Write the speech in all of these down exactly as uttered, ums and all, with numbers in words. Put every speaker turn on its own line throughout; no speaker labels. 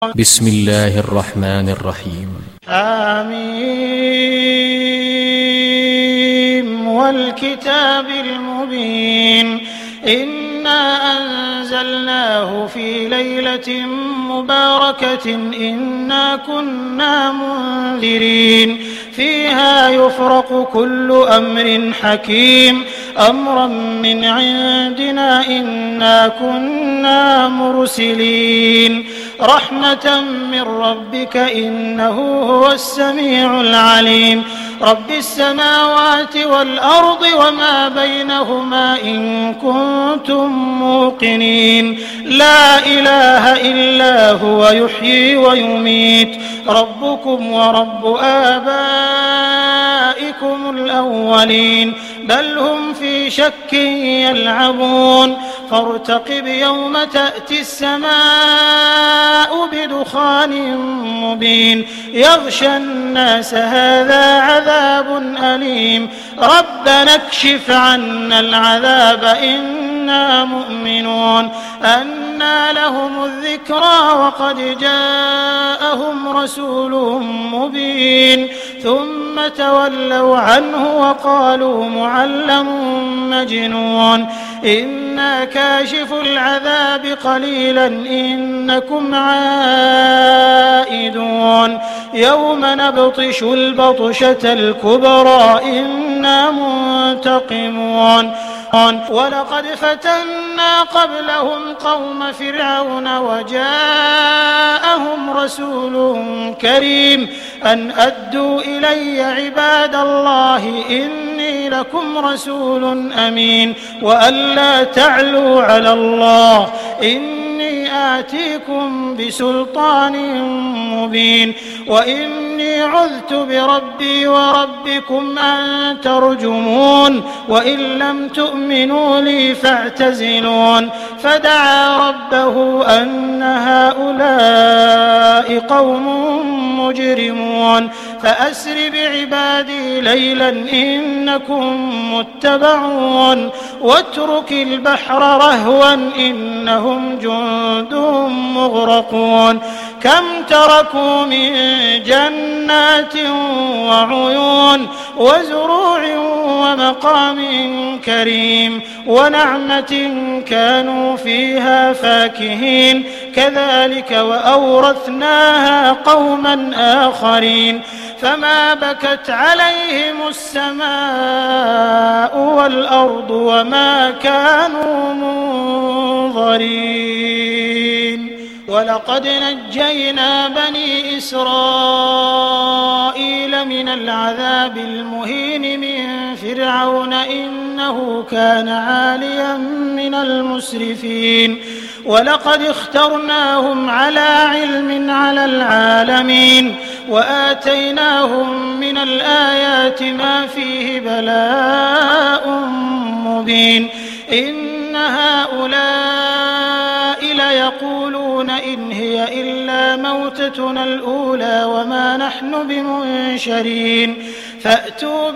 بسم الله الرحمن الرحيم.
آمين والكتاب المبين إنا أنزلناه في ليلة مباركة إنا كنا منذرين فيها يفرق كل أمر حكيم أمرا من عندنا إنا كنا مرسلين رحمة من ربك إنه هو السميع العليم رب السماوات والأرض وما بينهما إن كنتم موقنين لا إله إلا هو يحيي ويميت ربكم ورب آبائكم الأولين بل هم في شك يلعبون فارتقب يوم تأتي السماء بدخان مبين يغشى الناس هذا عذاب أليم ربنا اكشف عنا العذاب إنا مؤمنون أنى لهم الذكرى وقد جاءهم رسول مبين ثم تولوا عنه وقالوا معلم مجنون إنا كاشف العذاب قليلا إنكم عائدون يوم نبطش البطشة الكبرى إنا منتقمون ولقد فتنا قبلهم قوم فرعون وجاءهم رسول كريم أن أدوا إلي عباد الله إني لكم رسول أمين وأن لا تعلوا على الله إني آتيكم بسلطان مبين وإني عذت بربي وربكم أن ترجمون وإن لم تؤمنوا لي فاعتزلون فدعا ربه أن هؤلاء قوم مجرمون فأسر بعبادي ليلا إنكم متبعون واترك البحر رهوا إنهم جند مغرقون كم تركوا من جنات وعيون وزروع ومقام كريم ونعمة كانوا فيها فاكهين كذلك وأورثناها قوما آخرين فما بكت عليهم السماء والأرض وما كانوا منظرين ولقد نجينا بني إسرائيل من العذاب المهين من فرعون إنه كان عاليا من المسرفين ولقد اخترناهم على علم على العالمين وآتيناهم من الآيات ما فيه بلاء مبين إن هؤلاء ليقولون إن هي إلا موتتنا الأولى وما نحن بمنشرين فأتوا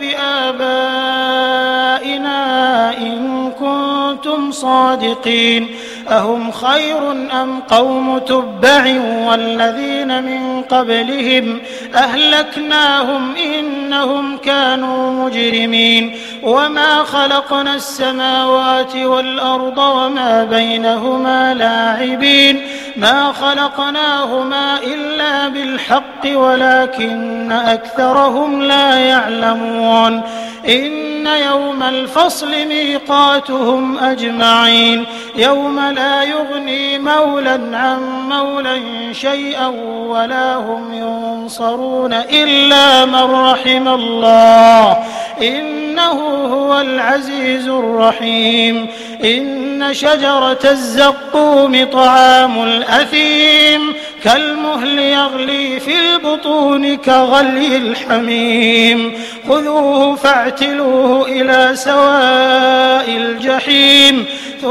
بآبائنا إن كنتم صادقين أهم خير أم قوم تبع والذين من قبلهم أهلكناهم إنهم كانوا مجرمين وما خلقنا السماوات والأرض وما بينهما لاعبين ما خلقناهما إلا بالحق ولكن أكثرهم لا يعلمون إن يوم الفصل ميقاتهم أجمعين يوم لا يغني مولا عن مولا شيئا ولا هم ينصرون إلا من رحم الله إنه هو العزيز الرحيم إن شجرة الزقوم طعام الأثيم كالمهل يغلي في البطون كغلي الحميم خذوه فاعتلوه إلى سواء الجحيم ثم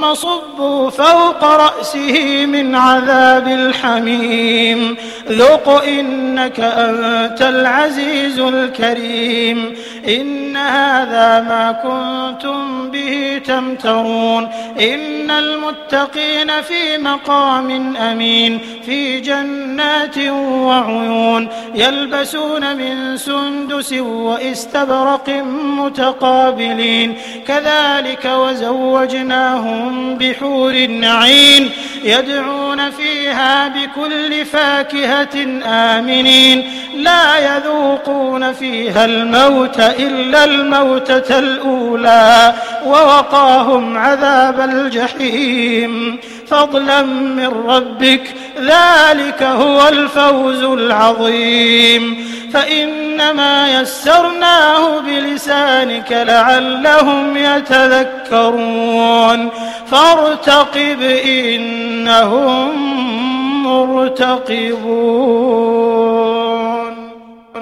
ثم صبوا فوق رأسه من عذاب الحميم ذق إنك أنت العزيز الكريم إن هذا ما كنتم به تمترون إن المتقين في مقام أمين في جنات وعيون يلبسون من سندس وإستبرق متقابلين كذلك وزوجناهم بحور عين يدعون فيها بكل فاكهة آمنين لا يذوقون فيها الموت إلا الموتة الأولى ووقاهم عذاب الجحيم فضلا من ربك ذلك هو الفوز العظيم فإنما يسرناه بلسانك لعلهم يتذكرون فارتقب إنهم مرتقبون.